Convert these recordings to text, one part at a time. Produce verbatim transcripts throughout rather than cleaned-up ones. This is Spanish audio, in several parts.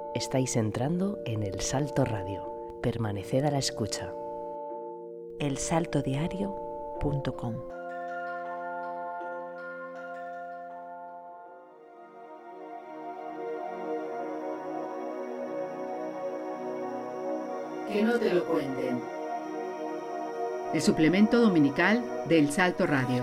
Estáis entrando en El Salto Radio. Permaneced a la escucha. el salto diario punto com. Que no te lo cuenten. El suplemento dominical de El Salto Radio.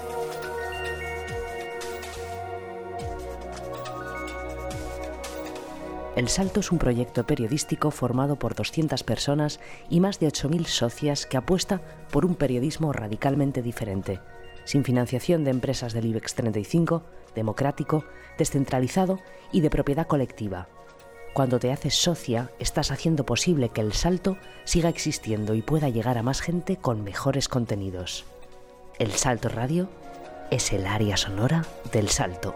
El Salto es un proyecto periodístico formado por doscientas personas y más de ocho mil socias que apuesta por un periodismo radicalmente diferente, sin financiación de empresas del IBEX treinta y cinco, democrático, descentralizado y de propiedad colectiva. Cuando te haces socia, estás haciendo posible que El Salto siga existiendo y pueda llegar a más gente con mejores contenidos. El Salto Radio es el área sonora del Salto.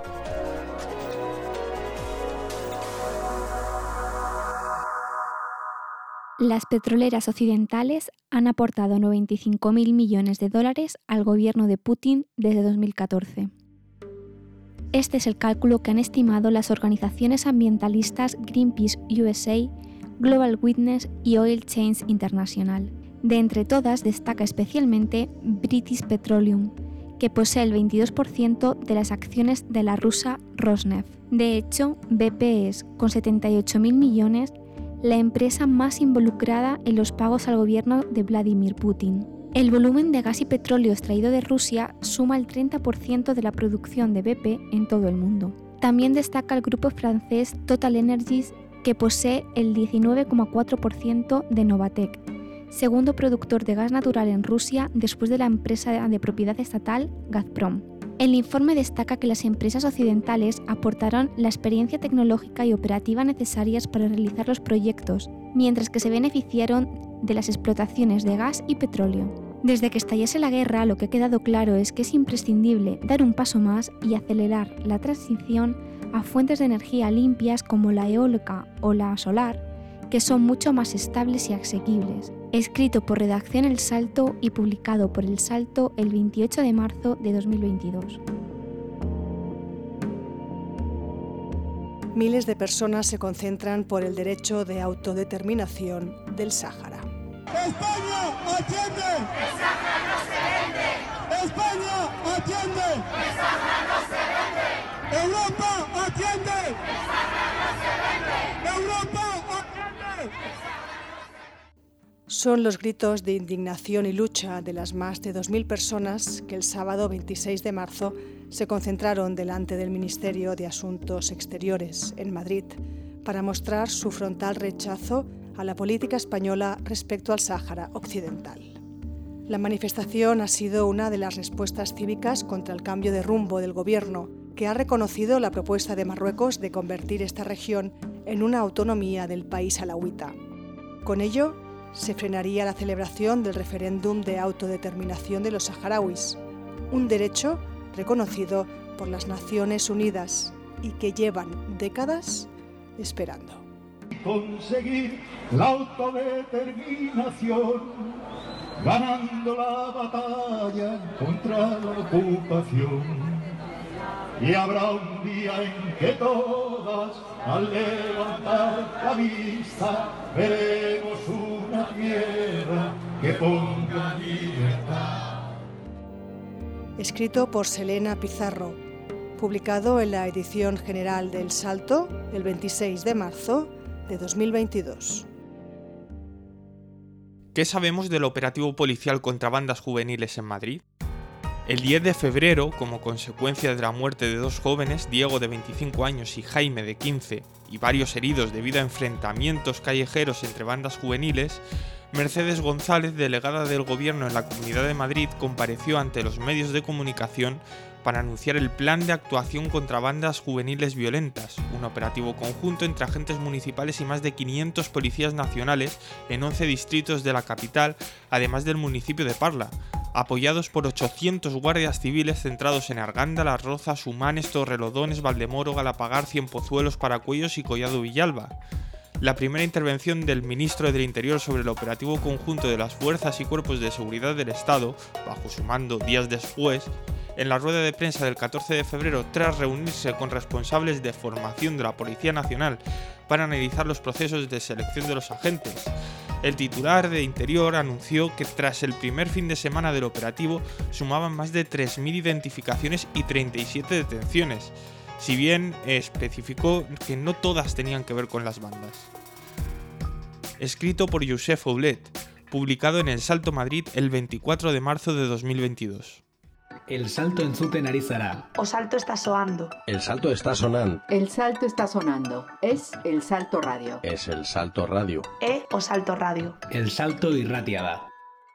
Las petroleras occidentales han aportado noventa y cinco mil millones de dólares al gobierno de Putin desde dos mil catorce. Este es el cálculo que han estimado las organizaciones ambientalistas Greenpeace U S A, Global Witness y Oil Change International. De entre todas destaca especialmente British Petroleum, que posee el veintidós por ciento de las acciones de la rusa Rosneft. De hecho, B P es, con setenta y ocho mil millones, la empresa más involucrada en los pagos al gobierno de Vladimir Putin. El volumen de gas y petróleo extraído de Rusia suma el treinta por ciento de la producción de B P en todo el mundo. También destaca el grupo francés Total Energies, que posee el diecinueve coma cuatro por ciento de Novatek, segundo productor de gas natural en Rusia después de la empresa de propiedad estatal Gazprom. El informe destaca que las empresas occidentales aportaron la experiencia tecnológica y operativa necesarias para realizar los proyectos, mientras que se beneficiaron de las explotaciones de gas y petróleo. Desde que estallase la guerra, lo que ha quedado claro es que es imprescindible dar un paso más y acelerar la transición a fuentes de energía limpias como la eólica o la solar, que son mucho más estables y asequibles. Escrito por Redacción El Salto y publicado por El Salto el veintiocho de marzo de dos mil veintidós. Miles de personas se concentran por el derecho de autodeterminación del Sáhara. ¡España, atiende! ¡El Sáhara no se vende! ¡España, atiende! ¡El Sáhara no se vende! ¡Europa, atiende! ¡El Sáhara no se vende! ¡Europa, atiende! Son los gritos de indignación y lucha de las más de dos mil personas que el sábado veintiséis de marzo se concentraron delante del Ministerio de Asuntos Exteriores en Madrid para mostrar su frontal rechazo a la política española respecto al Sáhara Occidental. La manifestación ha sido una de las respuestas cívicas contra el cambio de rumbo del gobierno, que ha reconocido la propuesta de Marruecos de convertir esta región en una autonomía del país alauita. Con ello, se frenaría la celebración del referéndum de autodeterminación de los saharauis, un derecho reconocido por las Naciones Unidas y que llevan décadas esperando. Conseguir la autodeterminación, ganando la batalla contra la ocupación. Y habrá un día en que todas, al levantar la vista, veremos una tierra que ponga libertad. Escrito por Selena Pizarro, publicado en la edición general de El Salto el veintiséis de marzo de dos mil veintidós. ¿Qué sabemos del operativo policial contra bandas juveniles en Madrid? El diez de febrero, como consecuencia de la muerte de dos jóvenes, Diego de veinticinco años y Jaime de quince, y varios heridos debido a enfrentamientos callejeros entre bandas juveniles, Mercedes González, delegada del Gobierno en la Comunidad de Madrid, compareció ante los medios de comunicación para anunciar el plan de actuación contra bandas juveniles violentas, un operativo conjunto entre agentes municipales y más de quinientos policías nacionales en once distritos de la capital, además del municipio de Parla, apoyados por ochocientos guardias civiles centrados en Arganda, Las Rozas, Humanes, Torrelodones, Valdemoro, Galapagar, Cienpozuelos, Paracuellos y Collado Villalba. La primera intervención del ministro del Interior sobre el operativo conjunto de las fuerzas y cuerpos de seguridad del Estado, bajo su mando días después, En la rueda de prensa del catorce de febrero, tras reunirse con responsables de formación de la Policía Nacional para analizar los procesos de selección de los agentes, el titular de Interior anunció que tras el primer fin de semana del operativo sumaban más de tres mil identificaciones y treinta y siete detenciones, si bien especificó que no todas tenían que ver con las bandas. Escrito por Josep Oulet, publicado en El Salto Madrid el veinticuatro de marzo de dos mil veintidós. El salto entzuten ari zara. O salto está soando. El salto está sonando. El salto está sonando. Es el Salto Radio. Es el Salto Radio. E o salto radio. El salto irratia da.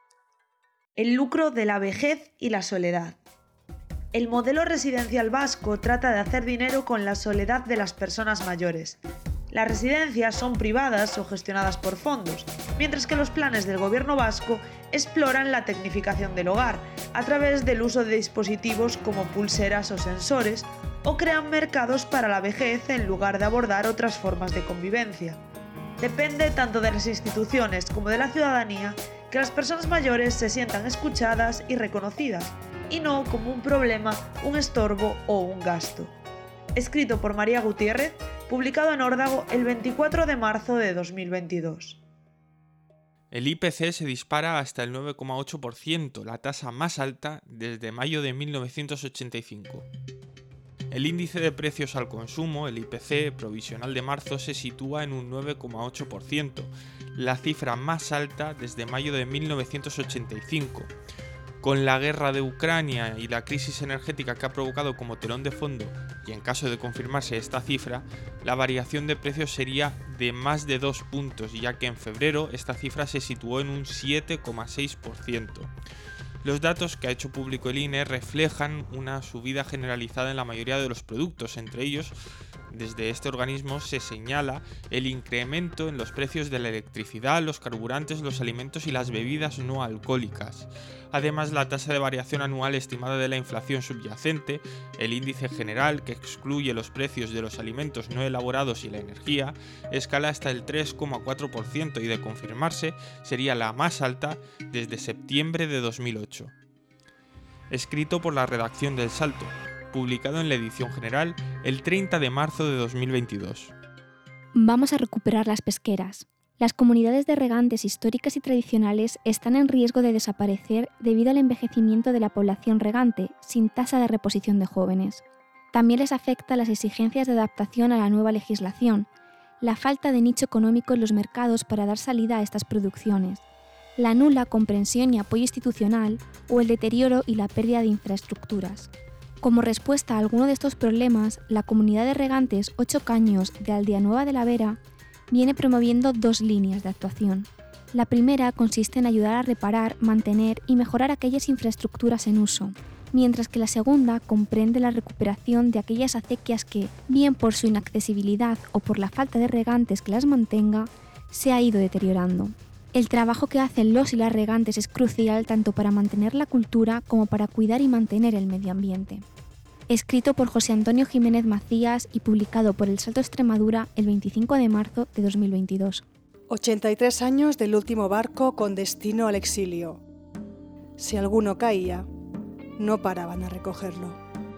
El lucro de la vejez y la soledad. El modelo residencial vasco trata de hacer dinero con la soledad de las personas mayores. Las residencias son privadas o gestionadas por fondos, mientras que los planes del gobierno vasco exploran la tecnificación del hogar a través del uso de dispositivos como pulseras o sensores, o crean mercados para la vejez en lugar de abordar otras formas de convivencia. Depende tanto de las instituciones como de la ciudadanía que las personas mayores se sientan escuchadas y reconocidas, y no como un problema, un estorbo o un gasto. Escrito por María Gutiérrez, publicado en Órdago el veinticuatro de marzo de dos mil veintidós. El I P C se dispara hasta el nueve coma ocho por ciento, la tasa más alta desde mayo de mil novecientos ochenta y cinco. El índice de precios al consumo, el I P C provisional de marzo, se sitúa en un nueve coma ocho por ciento, la cifra más alta desde mayo de mil novecientos ochenta y cinco. Con la guerra de Ucrania y la crisis energética que ha provocado como telón de fondo, y en caso de confirmarse esta cifra, la variación de precios sería de más de dos puntos, ya que en febrero esta cifra se situó en un siete coma seis por ciento. Los datos que ha hecho público el I N E reflejan una subida generalizada en la mayoría de los productos, entre ellos, desde este organismo se señala el incremento en los precios de la electricidad, los carburantes, los alimentos y las bebidas no alcohólicas. Además, la tasa de variación anual estimada de la inflación subyacente, el índice general que excluye los precios de los alimentos no elaborados y la energía, escala hasta el tres coma cuatro por ciento y de confirmarse sería la más alta desde septiembre de dos mil ocho. Escrito por la redacción del Salto, publicado en la edición general el treinta de marzo de dos mil veintidós. Vamos a recuperar las pesqueras. Las comunidades de regantes históricas y tradicionales están en riesgo de desaparecer debido al envejecimiento de la población regante, sin tasa de reposición de jóvenes. También les afecta las exigencias de adaptación a la nueva legislación, la falta de nicho económico en los mercados para dar salida a estas producciones, la nula comprensión y apoyo institucional o el deterioro y la pérdida de infraestructuras. Como respuesta a alguno de estos problemas, la comunidad de regantes Ocho Caños de Aldea Nueva de la Vera viene promoviendo dos líneas de actuación. La primera consiste en ayudar a reparar, mantener y mejorar aquellas infraestructuras en uso, mientras que la segunda comprende la recuperación de aquellas acequias que, bien por su inaccesibilidad o por la falta de regantes que las mantenga, se ha ido deteriorando. El trabajo que hacen los y las regantes es crucial tanto para mantener la cultura como para cuidar y mantener el medio ambiente. Escrito por José Antonio Jiménez Macías y publicado por El Salto Extremadura el veinticinco de marzo de dos mil veintidós. ochenta y tres años del último barco con destino al exilio. Si alguno caía, no paraban a recogerlo.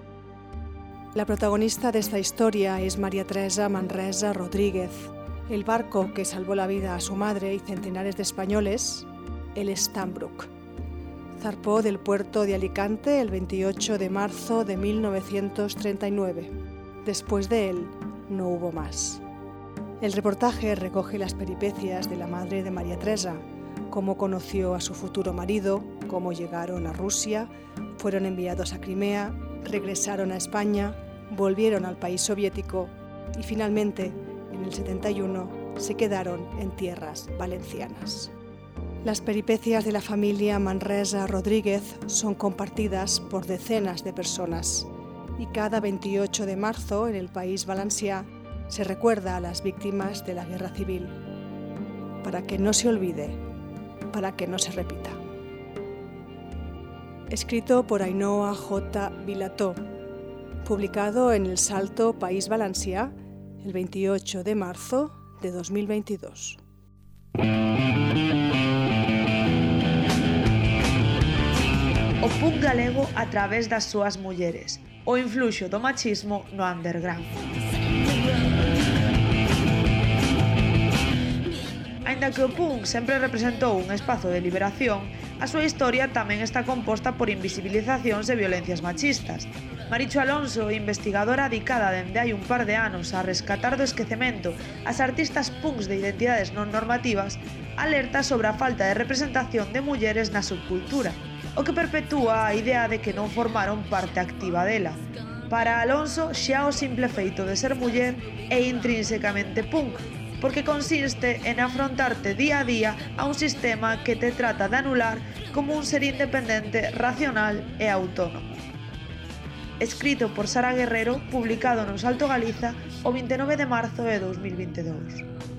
La protagonista de esta historia es María Teresa Manresa Rodríguez. El barco que salvó la vida a su madre y centenares de españoles, el Stambrook. Zarpó del puerto de Alicante el veintiocho de marzo de mil novecientos treinta y nueve. Después de él, no hubo más. El reportaje recoge las peripecias de la madre de María Teresa, cómo conoció a su futuro marido, cómo llegaron a Rusia, fueron enviados a Crimea, regresaron a España, volvieron al país soviético y finalmente, en el setenta y uno, se quedaron en tierras valencianas. Las peripecias de la familia Manresa Rodríguez son compartidas por decenas de personas y cada veintiocho de marzo en el País Valencià se recuerda a las víctimas de la Guerra Civil, para que no se olvide, para que no se repita. Escrito por Ainhoa J. Vilató, publicado en El Salto País Valencià el veintiocho de marzo de dos mil veintidós. O punk galego a través das súas mulleres, o influxo do machismo no underground. Aínda que o punk sempre representou un espazo de liberación, a súa historia tamén está composta por invisibilizacións e violencias machistas. Marichu Alonso, investigadora dedicada dende hai un par de anos a rescatar do esquecemento as artistas punks de identidades non normativas, alerta sobre a falta de representación de mulleres na subcultura, o que perpetúa a idea de que non formaron parte activa dela. Para Alonso, xa o simple feito de ser muller é intrínsecamente punk, porque consiste en afrontarte día a día a un sistema que te trata de anular como un ser independente, racional e autónomo. Escrito por Sara Guerrero, publicado no Salto Galiza o vinte e nove de marzo de dous mil vinte e dous.